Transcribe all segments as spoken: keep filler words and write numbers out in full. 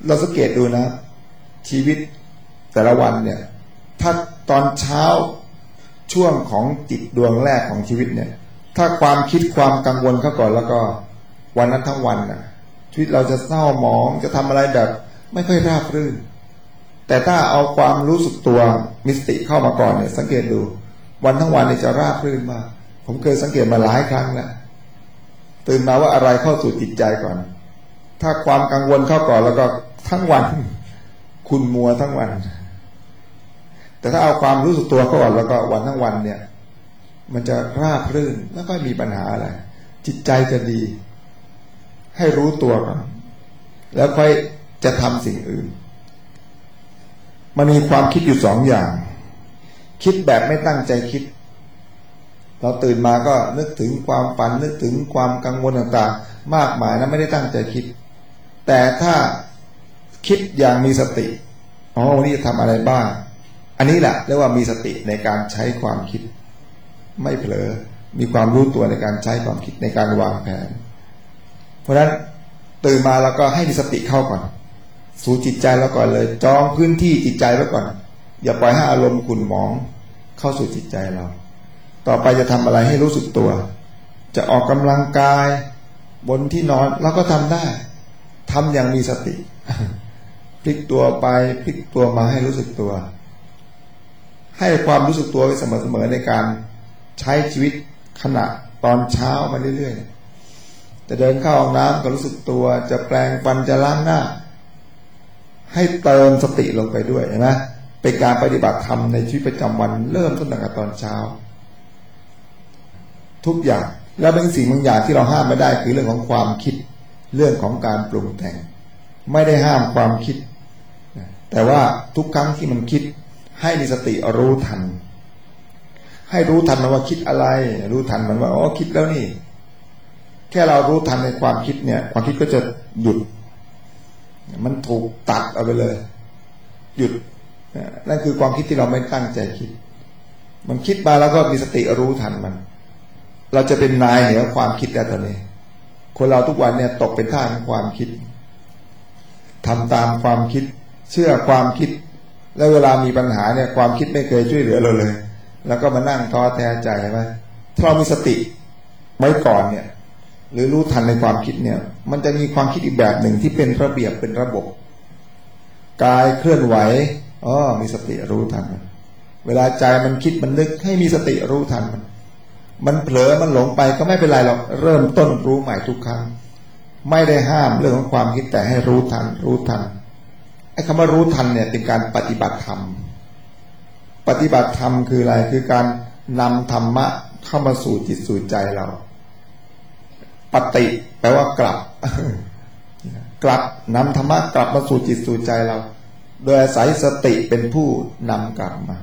เราสังเกตดูนะชีวิตแต่ละวันเนี่ยถ้าตอนเช้าช่วงของจิตดวงแรกของชีวิตเนี่ยถ้าความคิดความกังวลเข้าก่อนแล้วก็วันนั้นทั้งวันน่ะชีวิตเราจะเศร้าหมองจะทำอะไรแบบไม่ค่อยราบรื่นแต่ถ้าเอาความรู้สึกตัวมีสติเข้ามาก่อนเนี่ยสังเกตดูวันทั้งวันเนี่ยจะราบรื่นมากผมเคยสังเกตมาหลายครั้งแล้วตื่นมาว่าอะไรเข้าสู่จิตใจก่อนถ้าความกังวลเข้าก่อนแล้วก็ทั้งวันคุณมัวทั้งวันแต่ถ้าเอาความรู้สึกตัวเข้าก่อนแล้วก็วันทั้งวันเนี่ยมันจะราบรื่นไม่ค่อยมีปัญหาอะไรจิตใจจะดีให้รู้ตัวก่อนแล้วค่อยจะทำสิ่งอื่นมันมีความคิดอยู่สองอย่างคิดแบบไม่ตั้งใจคิดเราตื่นมาก็นึกถึงความฝันนึกถึงความกังวลต่างๆมากมายนะไม่ได้ตั้งใจคิดแต่ถ้าคิดอย่างมีสติอ๋อวันนี้จะทำอะไรบ้างอันนี้แหละเรียกว่ามีสติในการใช้ความคิดไม่เผลอมีความรู้ตัวในการใช้ความคิดในการวางแผนเพราะฉะนั้นตื่นมาแล้วก็ให้มีสติเข้าก่อนสู่จิตใจแล้วก่อนเลยจองพื้นที่จิตใจไว้ก่อนอย่าปล่อยให้อารมณ์ขุ่นหมองเข้าสู่จิตใจเราต่อไปจะทำอะไรให้รู้สึกตัวจะออกกำลังกายบนที่นอนเราก็ทำได้ทำอย่างมีสติพลิกตัวไปพลิกตัวมาให้รู้สึกตัวให้ความรู้สึกตัวไว้เสมอๆในการใช้ชีวิตขณะตอนเช้ามาเรื่อยๆจะเดินเข้าห้องน้ำก็รู้สึกตัวจะแปรงฟันจะล้างหน้าให้เติมสติลงไปด้วยนะเป็นการปฏิบัติธรรมในชีวิตประจำวันเริ่มต้นตั้งแต่ตอนเช้าทุกอย่างแล้วเป็นสิ่งบางอย่างที่เราห้ามไม่ได้คือเรื่องของความคิดเรื่องของการปรุงแต่งไม่ได้ห้ามความคิดแต่ว่าทุกครั้งที่มันคิดให้มีสติรู้ทันให้รู้ทันมันว่าคิดอะไรรู้ทันมันว่าอ๋อคิดแล้วนี่แค่เรารู้ทันในความคิดเนี่ยความคิดก็จะหยุดมันถูกตัดเอาไปเลยหยุดนั่นคือความคิดที่เราไม่ตั้งใจคิดมันคิดมาแล้วก็มีสติรู้ทันมันเราจะเป็นนายเหนือความคิดแล้วตอนนี้คนเราทุกวันเนี่ยตกเป็นท่าของความคิดทำตามความคิดเชื่อความคิดแล้วเวลามีปัญหาเนี่ยความคิดไม่เคยช่วยเหลือเราเลยแล้วก็มานั่งท้อแท้ใจไหมถ้าเรามีสติไว้ก่อนเนี่ยหรือรู้ทันในความคิดเนี่ยมันจะมีความคิดอีกแบบหนึ่งที่เป็นระเบียบเป็นระบบกายเคลื่อนไหวอ๋อมีสติรู้ทันมันเวลาใจมันคิดมันนึกให้มีสติรู้ทันมันมันเผลอมันหลงไปก็ไม่เป็นไรหรอกเริ่มต้นรู้ใหม่ทุกครั้งไม่ได้ห้ามเรื่องของความคิดแต่ให้รู้ทันรู้ทันไอ้คำว่ารู้ทันเนี่ยเป็นการปฏิบัติธรรมปฏิบัติธรรมคืออะไรคือการนำธรรมะเข้ามาสู่จิตสู่ใจเราปฏิแปลว่ากลับกลับนำธรรมะกลับมาสู่จิตสู่ใจเราโดยอาศัยสติเป็นผู้นำกลับมา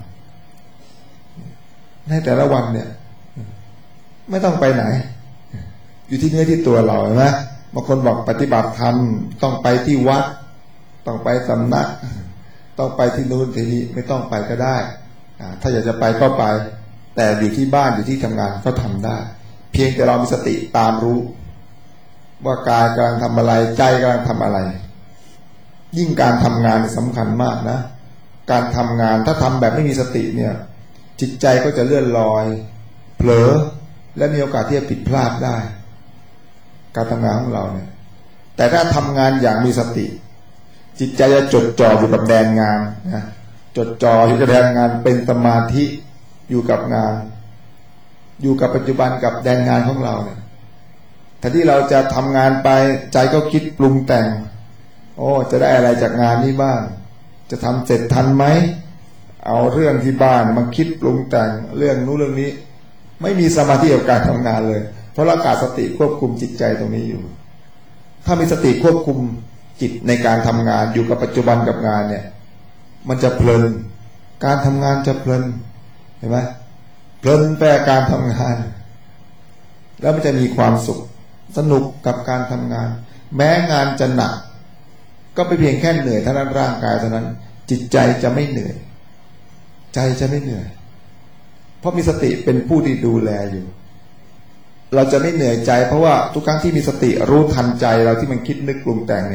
ในแต่ละวันเนี่ยไม่ต้องไปไหนอยู่ที่เนื้อที่ตัวเราเห็นไหมบางคนบอกปฏิบัติธรรมต้องไปที่วัดต้องไปสำนักต้องไปที่นู้นที่นี้ไม่ต้องไปก็ได้ถ้าอยากจะไปก็ไปแต่อยู่ที่บ้านอยู่ที่ทำงานก็ทำได้เพียงแต่เรามีสติตามรู้ว่ากายกำลังทำอะไรใจกำลังทำอะไรยิ่งการทำงานสำคัญมากนะการทำงานถ้าทำแบบไม่มีสติเนี่ยจิตใจก็จะเลื่อนลอยเผลอและมีโอกาสที่จะผิดพลาดได้การทำงานของเราเนี่ยแต่ถ้าทำงานอย่างมีสติจิตใจจะจดจ่ออยู่กับแดนงานนะจดจ่ออยู่กับแดนงานเป็นสมาธิอยู่กับงานอยู่กับปัจจุบันกับแดนงานของเราเนี่ยแต่ที่เราจะทำงานไปใจก็คิดปรุงแต่งโอ้จะได้อะไรจากงานนี้บ้างจะทำเสร็จทันไหมเอาเรื่องที่บ้านมาคิดปรุงแต่งเรื่องนู้นเรื่องนี้ไม่มีสมาธิกับการทำงานเลยเพราะเราขาดสติควบคุมจิตใจตรงนี้อยู่ถ้ามีสติควบคุมจิตในการทำงานอยู่กับปัจจุบันกับงานเนี่ยมันจะเพลินการทำงานจะเพลินเห็นไหมเพลินไปกับการทำงานแล้วมันจะมีความสุขสนุกกับการทำงานแม้งานจะหนักก็ไปเพียงแค่เหนื่อยเท่านั้นร่างกายเท่านั้นจิตใจจะไม่เหนื่อยใจจะไม่เหนื่อยเพราะมีสติเป็นผู้ที่ดูแลอยู่เราจะไม่เหนื่อยใจเพราะว่าทุกครั้งที่มีสติรู้ทันใจเราที่มันคิดนึกปรุงแต่งเนี่ย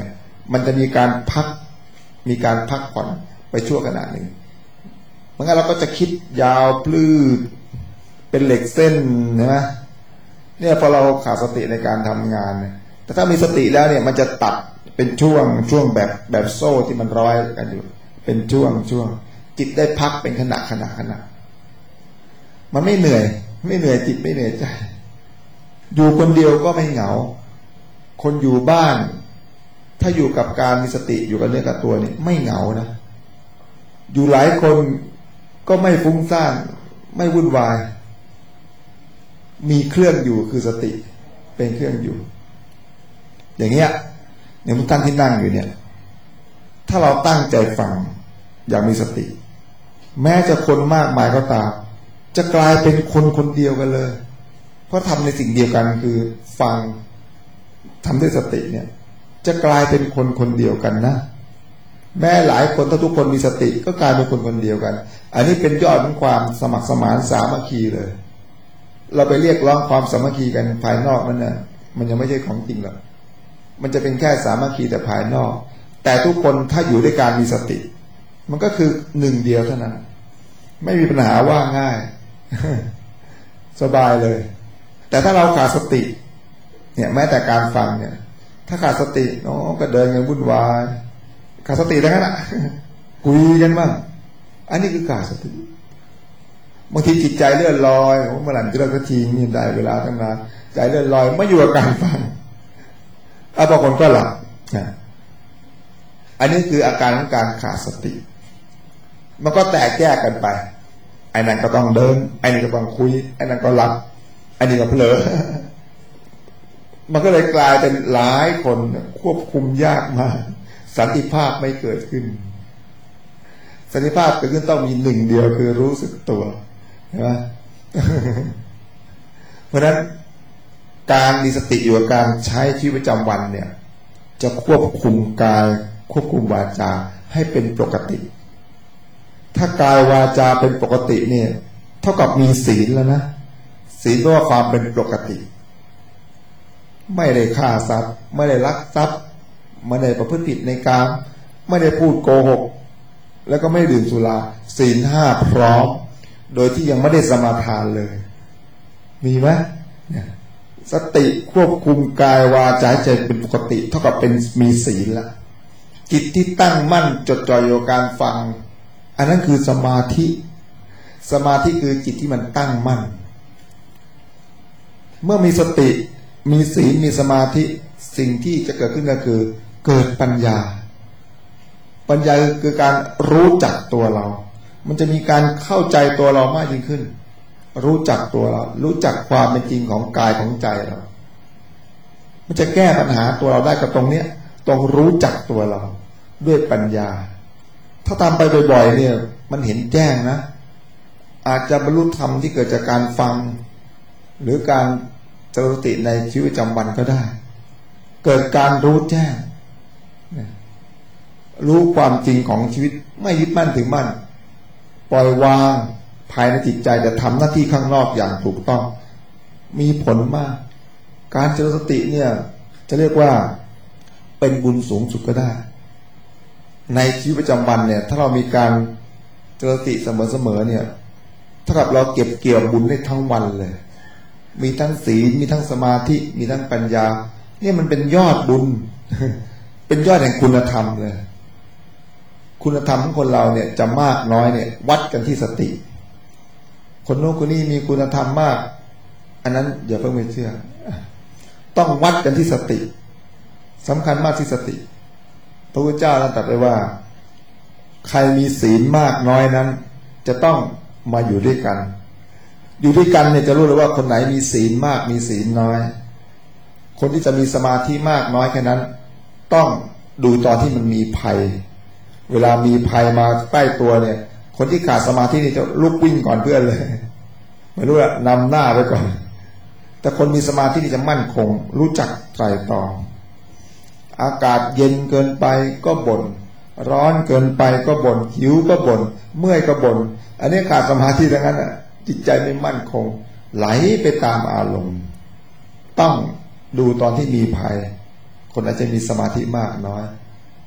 มันจะมีการพักมีการพักผ่อนไปชั่วขณะหนึ่งเมื่อกี้เราก็จะคิดยาวปลื้ดเป็นเหล็กเส้นนะเนี่ยพอเราขาดสติในการทำงานเนี่ยแต่ถ้ามีสติแล้วเนี่ยมันจะตัดเป็นช่วงช่วงแบบแบบโซ่ที่มันร้อยกันอยู่เป็นช่วงช่วงจิตได้พักเป็นขณะขณะขณะมันไม่เหนื่อยไม่เหนื่อยจิตไม่เหนื่อยใจอยู่คนเดียวก็ไม่เหงาคนอยู่บ้านถ้าอยู่กับการมีสติอยู่กับเนื้อกับตัวนี่ไม่เหงานะอยู่หลายคนก็ไม่ฟุ้งซ่านไม่วุ่นวายมีเครื่องอยู่คือสติเป็นเครื่องอยู่อย่างเงี้ยอย่างทุกท่านที่นั่งอยู่เนี่ยถ้าเราตั้งใจฟังอย่างมีสติแม้จะคนมากมายก็ตามจะกลายเป็นคนคนเดียวกันเลยเพราะทำในสิ่งเดียวกันคือฟังทำด้วยสติเนี่ยจะกลายเป็นคนคนเดียวกันนะแม้หลายคนถ้าทุกคนมีสติก็กลายเป็นคนคนเดียวกันอันนี้เป็นยอดของความสมัครสมานสามัคคีเลยเราไปเรียกร้องความสามัคคีกันภายนอกนั่นนะมันยังไม่ใช่ของจริงหรอกมันจะเป็นแค่สามัคคีแต่ภายนอกแต่ทุกคนถ้าอยู่ด้วยการมีสติมันก็คือหนึ่งเดียวเท่านั้นไม่มีปัญหาว่าง่าย สบายเลยแต่ถ้าเราขาดสติเนี่ยแม้แต่การฟังเนี่ยถ้าขาดสติน้องก็เดินกันวุ่นวายขาดสติทั้งนั้นอ่ะ คุยกันบ้างอันนี้คือขาดสติบางทีจิตใจเลื่อนลอยโอ้เมื่อไหร่จะเลิกสักทีนี่ได้เวลาตั้งนานใจเลื่อนลอยไม่อยู่กับการฟังอ่ะบางคนก็หลับอันนี้คืออาการของการขาดสติมันก็แตกแยกกันไปไอ้นั่นก็ต้องเดินไอ้นี่ก็ต้องคุยไอ้นั่นก็หลับไอ้นี่ก็เผลอ มันก็เลยกลายเป็นหลายคนควบคุมยากมากสันติภาพไม่เกิดขึ้นสันติภาพเกิดขึ้นต้องมีหนึ่งเดียวคือรู้สึกตัวใช่ไหม เพราะฉะนั้นการมีสติอยู่กับการใช้ชีวิตประจำวันเนี่ยจะควบคุมกายควบคุมวาจาให้เป็นปกติถ้ากายวาจาเป็นปกติเนี่ยเท่ากับมีศีลแล้วนะศีลแปลว่าความเป็นปกติไม่ได้ฆ่าสัตว์ไม่ได้ลักทรัพย์ไม่ได้ประพฤติผิดในกามไม่ได้พูดโกหกแล้วก็ไม่ดื่มสุราศีลห้าพร้อมโดยที่ยังไม่ได้สมาทานเลยมีไหมเนี่ยสติควบคุมกายวาจาใจเป็นปกติเท่ากับเป็นมีศีลละจิตที่ตั้งมั่นจดจ่ออยู่การฟังอันนั้นคือสมาธิสมาธิคือจิตที่มันตั้งมั่นเมื่อมีสติมีศีลมีสมาธิสิ่งที่จะเกิดขึ้นก็คือเกิดปัญญาปัญญาคือการรู้จักตัวเรามันจะมีการเข้าใจตัวเรามากยิ่งขึ้นรู้จักตัวเรารู้จักความเป็นจริงของกายของใจเรามันจะแก้ปัญหาตัวเราได้กับตรงเนี้ยต้องรู้จักตัวเราด้วยปัญญาถ้าทำไปบ่อยๆเนี่ยมันเห็นแจ้งนะอาจจะบรรลุธรรมที่เกิดจากการฟังหรือการเจริญสติในชีวิตประจำวันก็ได้เกิดการรู้แจ้งรู้ความจริงของชีวิตไม่ยึดมั่นถือมั่นปล่อยวางภายในจิตใจแต่ทำหน้าที่ข้างนอกอย่างถูกต้องมีผลมากการเจริญสติเนี่ยจะเรียกว่าเป็นบุญสูงสุดก็ได้ในชีวิตประจำวันเนี่ยถ้าเรามีการเจริญสติเสมอๆเนี่ยเท่ากับเราเก็บเกี่ยวบุญได้ทั้งวันเลยมีทั้งศีลมีทั้งสมาธิมีทั้งปัญญาเนี่ยมันเป็นยอดบุญ เป็นยอดแห่งคุณธรรมเลยคุณธรรมของคนเราเนี่ยจะมากน้อยเนี่ยวัดกันที่สติคนโน้นคนนี้มีคุณธรรมมากอันนั้นอย่าเพิ่งไปเชื่อต้องวัดกันที่สติสำคัญมากที่สติพระพุทธเจ้าตรัสไว้ว่าใครมีศีลมากน้อยนั้นจะต้องมาอยู่ด้วยกันอยู่ด้วยกันเนี่ยจะรู้เลยว่าคนไหนมีศีลมากมีศีลน้อยคนที่จะมีสมาธิมากน้อยแค่นั้นต้องดูตอนที่มันมีภัยเวลามีภัยมาใกล้ตัวเนี่ยคนที่ขาดสมาธินี่จะลุกวิ่งก่อนเพื่อนเลยไม่รู้อะนำหน้าไปก่อนแต่คนมีสมาธินี่จะมั่นคงรู้จักไตร่ตรองอากาศเย็นเกินไปก็บ่นร้อนเกินไปก็บ่นหิวก็บ่นเมื่อยก็บ่นอันนี้ขาดสมาธิทั้งนั้นอะจิตใจไม่มั่นคงไหลไปตามอารมณ์ต้องดูตอนที่มีภัยคนอาจจะมีสมาธิมากน้อย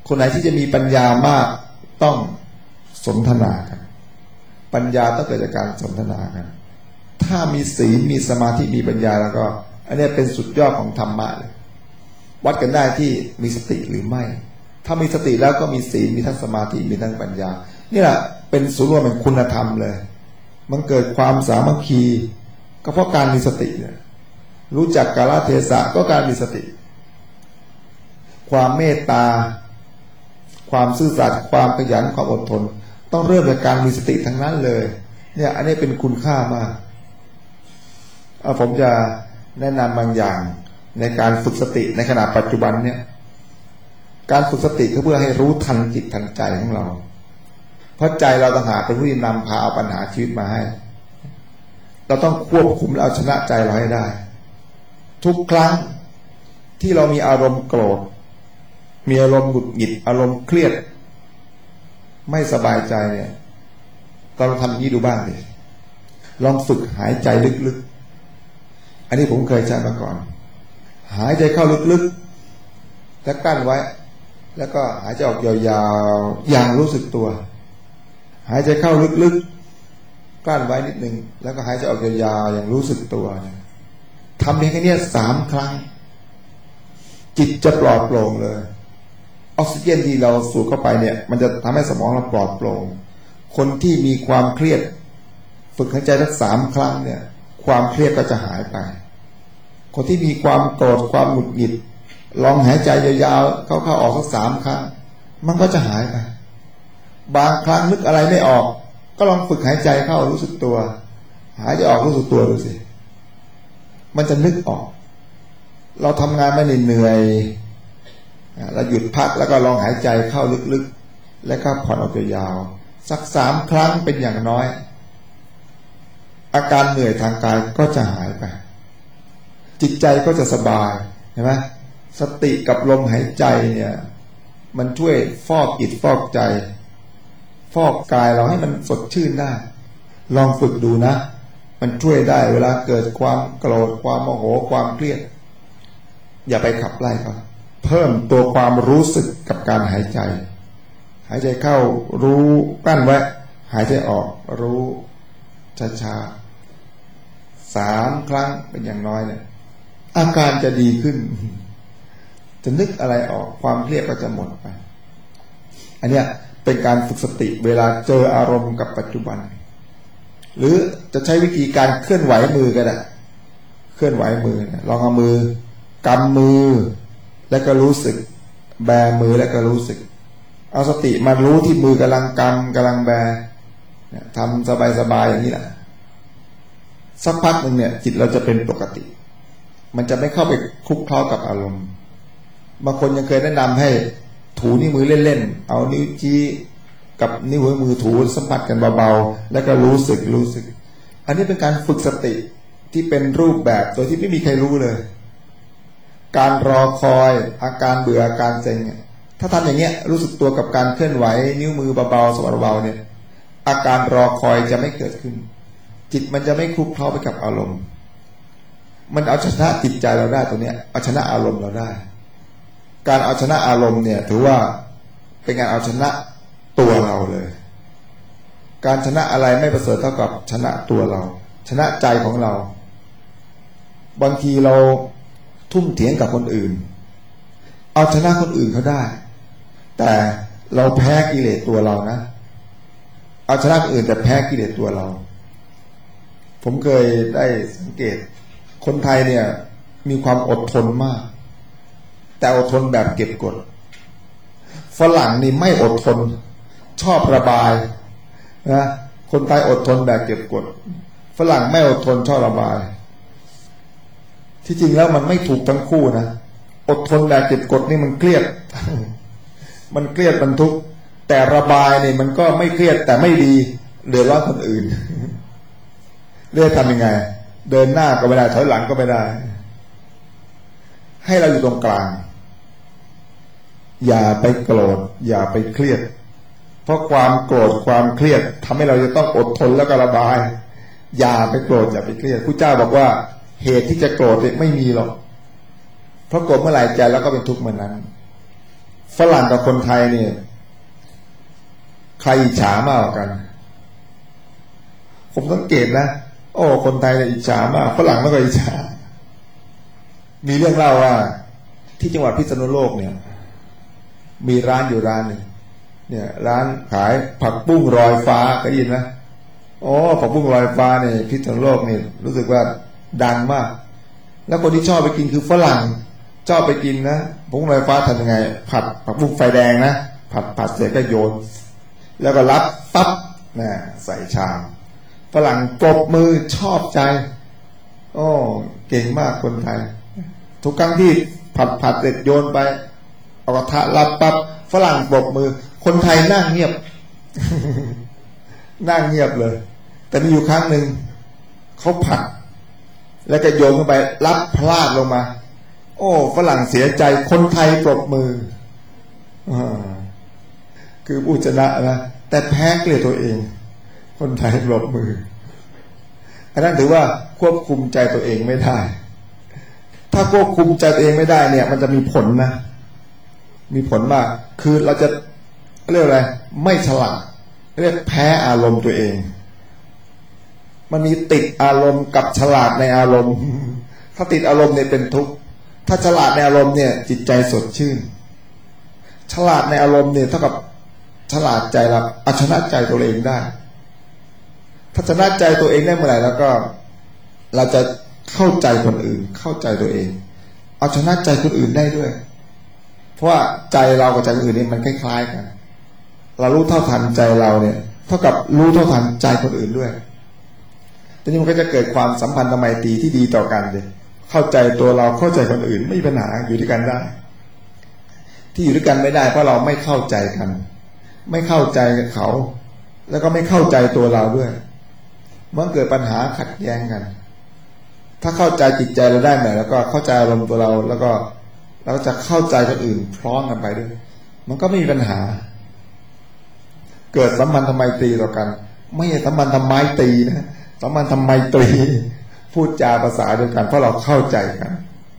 คนไหนที่จะมีปัญญามากต้องสนทนากันปัญญาต้องเกิดจากการสนทนากันถ้ามีศีลมีสมาธิมีปัญญาแล้วก็อันนี้เป็นสุดยอดของธรรมะเลยวัดกันได้ที่มีสติหรือไม่ถ้ามีสติแล้วก็มีศีลมีทั้งสมาธิมีทั้งปัญญานี่แหละเป็นศูนย์รวมเป็นคุณธรรมเลยมันเกิดความสามัคคีก็เพราะการมีสติเนี่ยรู้จักกาลเทศะก็การมีสติความเมตตาความซื่อสัตย์ความขยันความอดทนต้องเริ่มจากการมีสติทั้งนั้นเลยเนี่ยอันนี้เป็นคุณค่ามากเอาผมจะแนะนำบางอย่างในการฝึกสติในขณะปัจจุบันเนี่ยการฝึกสติก็เพื่อให้รู้ทันจิตทันใจของเราเพราะใจเราต่างหากเป็นผู้นำพาเอาปัญหาชีวิตมาให้เราต้องควบคุมและเอาชนะใจเราให้ได้ทุกครั้งที่เรามีอารมณ์โกรธมีอารมณ์หงุดหงิดอารมณ์เครียดไม่สบายใจเนี่ยเราลองทำอย่างนี้ดูบ้างดิลองฝึกหายใจลึกๆอันนี้ผมเคยใช้มาก่อนหายใจเข้าลึกๆแล้วกั้นไว้แล้วก็หายใจออกยาวๆอย่างรู้สึกตัวหายใจเข้าลึกๆกั้นไว้นิดนึงแล้วก็หายใจออกยาวๆอย่างรู้สึกตัวทำเพียงแค่นี้สามครั้งจิตจะปลอดโปร่งเลยออกซิเจนที่เราสูดเข้าไปเนี่ยมันจะทำให้สมองเราปลอดโปร่งคนที่มีความเครียดฝึกหายใจสักสามครั้งเนี่ยความเครียดก็จะหายไปคนที่มีความโกรธความหงุดหงิดลองหายใจยาวๆเข้าๆออกสักสามครั้งมันก็จะหายไปบางครั้งนึกอะไรไม่ออกก็ลองฝึกหายใจเข้ารู้สึกตัวหายใจออกรู้สึกตัวดูสิมันจะนึกออกเราทำงานไม่เหนื่อยเราหยุดพักแล้วก็ลองหายใจเข้าลึกๆแล้วก็ผ่อนออกยาวๆสักสามครั้งเป็นอย่างน้อยอาการเหนื่อยทางกายก็จะหายไปจิตใจก็จะสบายเห็นไหมสติกับลมหายใจเนี่ยมันช่วยฟอกจิตฟอกใจฟอกกายเราให้มันสดชื่นได้ลองฝึกดูนะมันช่วยได้เวลาเกิดความโกรธความโมโหความเครียดอย่าไปขับไล่เขาเพิ่มตัวความรู้สึกกับการหายใจหายใจเข้ารู้กั้นไว้หายใจออกรู้ช้าๆสามครั้งเป็นอย่างน้อยเนี่ยอาการจะดีขึ้นจะนึกอะไรออกความเครียดก็จะหมดไปอันเนี้ยเป็นการฝึกสติเวลาเจออารมณ์กับปัจจุบันหรือจะใช้วิธีการเคลื่อนไหวมือก็ได้เคลื่อนไหวมือลองเอามือกำมือแล้วก็รู้สึกแบมือแล้วก็รู้สึกเอาสติมารู้ที่มือกำลังกำกำลังแบทำสบายๆอย่างนี้แหละสักพักหนึ่งเนี่ยจิตเราจะเป็นปกติมันจะไม่เข้าไปคลุกเคล้ากับอารมณ์บางคนยังเคยแนะนำให้ถูนิ้วมือเล่นๆเอานิ้วชี้กับนิ้วหัวมือถูสัมผัสกันเบาๆแล้วก็รู้สึกรู้สึกอันนี้เป็นการฝึกสติที่เป็นรูปแบบโดยที่ไม่มีใครรู้เลยการรอคอยอาการเบื่ออาการเซ็งถ้าทำอย่างเงี้ยรู้สึกตัวกับการเคลื่อนไหวนิ้วมือเบาๆสวรเบาๆเนี่ยอาการรอคอยจะไม่เกิดขึ้นจิตมันจะไม่คลุกเคล้าไปกับอารมณ์มันเอาชนะจิตใจเราได้ตัวเนี้ยเอาชนะอารมณ์เราได้การเอาชนะอารมณ์เนี่ยถือว่าเป็นการเอาชนะตัวเราเลยการชนะอะไรไม่ประเสริฐเท่ากับชนะตัวเราชนะใจของเราบางทีเราทุ่มเถียงกับคนอื่นเอาชนะคนอื่นเขาได้แต่เราแพ้กิเลสตัวเรานะเอาชนะคนอื่นแต่แพ้กิเลสตัวเราผมเคยได้สังเกตคนไทยเนี่ยมีความอดทนมากแต่อดทนแบบเก็บกดฝรั่งนี่ไม่อดทนชอบระบายนะคนไทยอดทนแบบเก็บกดฝรั่งไม่อดทนชอบระบายที่จริงแล้วมันไม่ถูกทั้งคู่นะอดทนแบบเก็บกดนี่มันเครียดมันเครียดมันทุกข์แต่ระบายนี่มันก็ไม่เครียดแต่ไม่ดีเดือดร้อนคนอื่นเรียกทำยังไงเดินหน้าก็ไม่ได้ถอยหลังก็ไม่ได้ให้เราอยู่ตรงกลางอย่าไปโกรธอย่าไปเครียดเพราะความโกรธความเครียดทำให้เราจะต้องอดทนแล้วก็ระบายอย่าไปโกรธอย่าไปเครียดพระเจ้าบอกว่าเหตุที่จะโกรธไม่มีหรอกเพราะโกรธเมื่อไหร่ใจแล้วก็เป็นทุกข์เมื่อนั้นฝรั่งกับคนไทยเนี่ยใครอิจฉามากกว่ากันผมสังเกตนะโอ้คนไทยเนี่ยอิจฉามากฝรั่งไม่ค่อยอิจฉามีเรื่องเล่าว่าที่จังหวัดพิษณุโลกเนี่ยมีร้านอยู่ร้านหนึ่งเนี่ยร้านขายผักบุ้งลอยฟ้าเคยยินไหมโอ้ผักบุ้งลอยฟ้าเนี่ยพิษณุโลกนี่รู้สึกว่าดังมากแล้วคนที่ชอบไปกินคือฝรั่งชอบไปกินนะผักบุ้งลอยฟ้าทำยังไงผัดผักบุ้งไฟแดงนะผัดผัดเสร็จก็โยนแล้วก็รับปั๊บนะใส่ชามฝรั่งปรบมือชอบใจโอ้เก่งมากคนไทยทุกครั้งที่ผัดผัดเสร็จโยนไปเอากระทะรับปั๊บฝรั่งปรบมือคนไทยนั่งเงียบ นั่งเงียบเลยแต่มีอยู่ครั้งหนึ่งเขาผัดแล้วก็โยนเข้าไปรับพลาดลงมาโอ้ฝรั่งเสียใจคนไทยปรบมือคือผู้ชนะนะแต่แพ้เกลียดตัวเองคนไทยปรบมืออันนั้นถือว่าควบคุมใจตัวเองไม่ได้ถ้าควบคุมใจตัวเองไม่ได้เนี่ยมันจะมีผลนะมีผลมากคือเราจะเรียกอะไรไม่ฉลาดเรียกแพ้อารมณ์ตัวเองมันมีติดอารมณ์กับฉลาดในอารมณ์ถ้าติดอารมณ์เนี่ยเป็นทุกข์ถ้าฉลาดในอารมณ์เนี่ยจิตใจสดชื่นฉลาดในอารมณ์เนี่ยเท่ากับฉลาดใจเราเอาชนะใจตัวเองได้ถ้าชนะใจตัวเองได้เมื่อไหร่แล้วก็เราจะเข้าใจคนอื่นเข้าใจตัวเองเอาชนะใจคนอื่นได้ด้วยเพราะว่าใจเรากับใจคนอื่นนี่มันคล้ายๆกันเรารู้เท่าทันใจเราเนี่ยเท่ากับรู้เท่าทันใจคนอื่นด้วยทีนี้มันก็จะเกิดความสัมพันธ์ไมตรีที่ดีต่อกันเลยเข้าใจตัวเราเข้าใจคนอื่นไม่มีปัญหาอยู่ด้วยกันได้ที่อยู่ด้วยกันไม่ได้เพราะเราไม่เข้าใจกันไม่เข้าใจกับเขาแล้วก็ไม่เข้าใจตัวเราด้วยมันเกิดปัญหาขัดแย้งกันถ้าเข้าใจจิตใจเราได้ไหมแล้วก็เข้าใจอารมณ์ตัวเราแล้วก็เราจะเข้าใจคนอื่นพร้อมกันไปด้วยมันก็ไม่มีปัญหาเกิดสัมพันธ์ไมตรีต่อกันไม่ใช่สัมพันธ์ไมตรีนะสัมพันธ์ไมตรีพูดจาภาษาเดียวกันเพราะเราเข้าใจกัน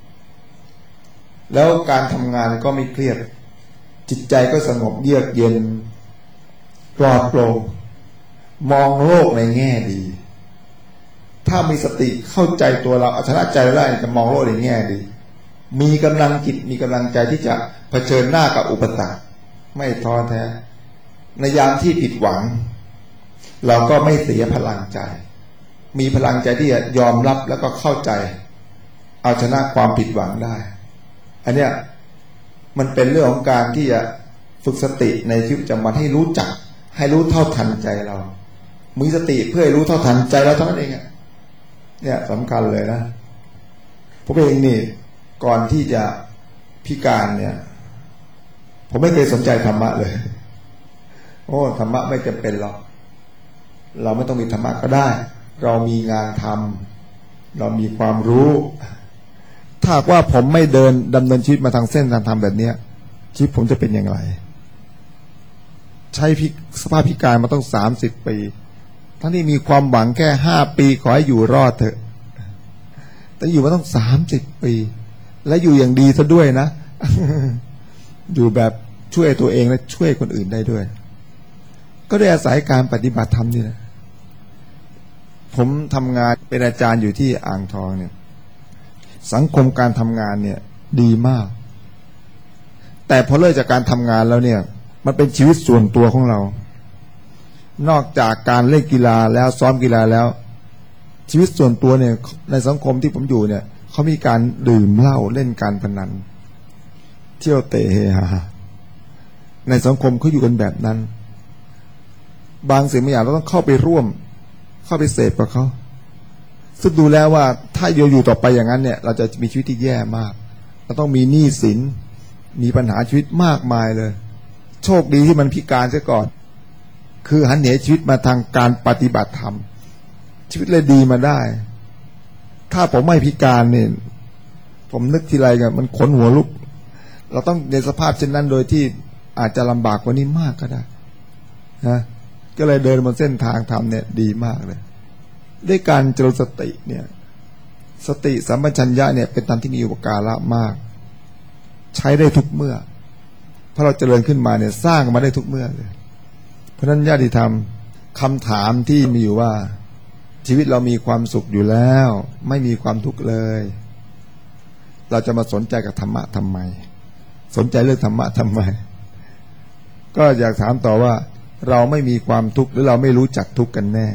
แล้วการทำงานก็ไม่เครียดจิตใจก็สงบเยือกเย็นปลอดโปร่งมองโลกในแง่ดีถ้ามีสติเข้าใจตัวเราเอาชนะใจได้จะมองโลกในแง่ดีมีกำลังจิตมีกำลังใจที่จะเผชิญหน้ากับอุปสรรคไม่ท้อแท้ในยามที่ผิดหวังเราก็ไม่เสียพลังใจมีพลังใจที่จะยอมรับแล้วก็เข้าใจเอาชนะความผิดหวังได้อันเนี้ยมันเป็นเรื่องของการที่จะฝึกสติในชีวิตประจำวันให้รู้จักให้รู้เท่าทันใจเรามีสติเพื่อให้รู้เท่าทันใจเราเท่านั้นเองเนี่ยสำคัญเลยนะผมเองนี่ก่อนที่จะพิการเนี่ยผมไม่เคยสนใจธรรมะเลยโอ้ธรรมะไม่จำเป็นหรอกเราไม่ต้องมีธรรมะก็ได้เรามีงานทำเรามีความรู้ถ้าว่าผมไม่เดินดำเนินชีวิตมาทางเส้นทางธรรมแบบนี้ชีวิตผมจะเป็นอย่างไรใช้สภาพพิการมาต้องสามสิบปีทั้งที่มีความหวังแค่ห้าปีขอให้อยู่รอดเถอะแต่อยู่มาต้องสามสิบปีและอยู่อย่างดีซะด้วยนะ อยู่แบบช่วยตัวเองและช่วยคนอื่นได้ด้วยก็ได้อาศัยการปฏิบัติธรรมนี่แหละผมทำงานเป็นอาจารย์อยู่ที่อ่างทองเนี่ยสังคมการทำงานเนี่ยดีมากแต่พอเลิกจากการทำงานแล้วเนี่ยมันเป็นชีวิตส่วนตัวของเรานอกจากการเล่นกีฬาแล้วซ้อมกีฬาแล้วชีวิตส่วนตัวเนี่ยในสังคมที่ผมอยู่เนี่ยเขามีการดื่มเหล้าเล่นการพนันเที่ยวเตะเฮฮาในสังคมเขาอยู่กันแบบนั้นบางสิ่งบางอย่างเราต้องเข้าไปร่วมเข้าไปเสพกับเขาซึ่งดูแล้วว่าถ้าโยอยู่ต่อไปอย่างนั้นเนี่ยเราจะมีชีวิตที่แย่มากเราต้องมีหนี้สินมีปัญหาชีวิตมากมายเลยโชคดีที่มันพิการซะก่อนคือหันเหชีวิตมาทางการปฏิบัติธรรมชีวิตเลยดีมาได้ถ้าผมไม่พิการเนี่ยผมนึกทีไรกันมันขนหัวลุกเราต้องในสภาพเช่นนั้นโดยที่อาจจะลำบากกว่านี้มากก็ได้นะก็เลยเดินบนเส้นทางธรรมเนี่ยดีมากเลยด้วยการเจริญสติเนี่ยสติสัมปชัญญะเนี่ยเป็นธรรมที่มีอุปการะมากใช้ได้ทุกเมื่อเพราะเราเจริญขึ้นมาเนี่ยสร้างมาได้ทุกเมื่อเลยเพราะฉะนั้นญาติธรรมคำถามที่มีอยู่ว่าชีวิตเรามีความสุขอยู่แล้วไม่มีความทุกข์เลยเราจะมาสนใจกับธรรมะทำไมสนใจเรื่องธรรมะทำไมก็อยากถามต่อว่าเราไม่มีความทุกข์หรือเราไม่รู้จักทุกข์กันแน่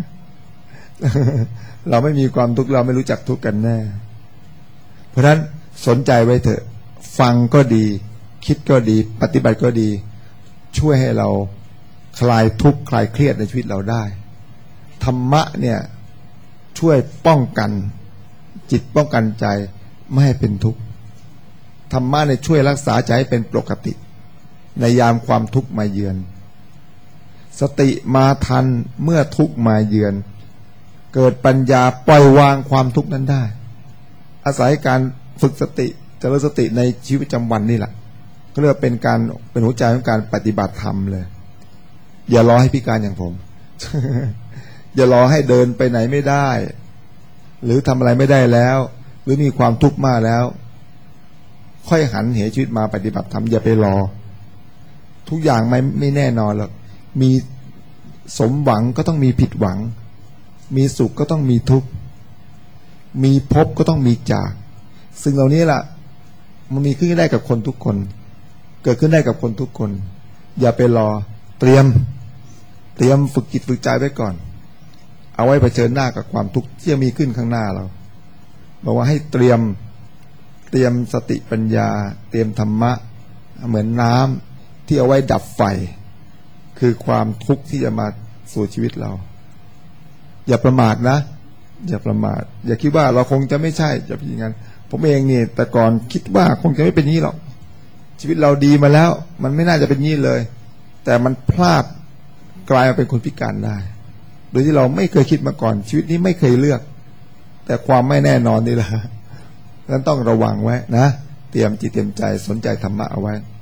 เราไม่มีความทุกข์เราไม่รู้จักทุกข์กันแน่เพราะฉะนั้นสนใจไว้เถอะฟังก็ดีคิดก็ดีปฏิบัติก็ดีช่วยให้เราคลายทุกข์คลายเครียดในชีวิตเราได้ธรรมะเนี่ยช่วยป้องกันจิตป้องกันใจไม่ให้เป็นทุกข์ธรรมะเนี่ยช่วยรักษาใจให้เป็นปกติในยามความทุกข์มาเยือนสติมาทันเมื่อทุกข์มาเยือนเกิดปัญญาปล่อยวางความทุกข์นั้นได้อาศัยการฝึกสติเจริญสติในชีวิตประจำวันนี่แหละก็เรียกว่าเป็นการเป็นหัวใจของการปฏิบัติธรรมเลยอย่ารอให้พิการอย่างผม อย่ารอให้เดินไปไหนไม่ได้หรือทำอะไรไม่ได้แล้วหรือมีความทุกข์มากแล้วค่อยหันเหชีวิตมาปฏิบัติธรรมอย่าไปรอทุกอย่างไม่ไม่แน่นอนหรอกมีสมหวังก็ต้องมีผิดหวังมีสุขก็ต้องมีทุกข์มีพบก็ต้องมีจากซึ่งเหล่านี้ล่ะมันมีขึ้นได้กับคนทุกคนเกิดขึ้นได้กับคนทุกคนอย่าไปรอเตรียมเตรียมฝึกจิตฝึกใจไว้ก่อนเอาไว้เผชิญหน้ากับความทุกข์ที่จะมีขึ้นข้างหน้าเราบอกว่าให้เตรียมเตรียมสติปัญญาเตรียมธรรมะเหมือนน้ำที่เอาไว้ดับไฟคือความทุกข์ที่จะมาสู่ชีวิตเราอย่าประมาทนะอย่าประมาทอย่าคิดว่าเราคงจะไม่ใช่อย่าพิจารณาผมเองเนี่ยแต่ก่อนคิดว่าคงจะไม่เป็นนี้หรอกชีวิตเราดีมาแล้วมันไม่น่าจะเป็นนี้เลยแต่มันพลาดกลายมาเป็นคนพิการได้โดยที่เราไม่เคยคิดมาก่อนชีวิตนี้ไม่เคยเลือกแต่ความไม่แน่นอนนี่แหละนั้นต้องระวังไว้นะเตรียมจิตเตรียมใจสนใจธรรมะเอาไว้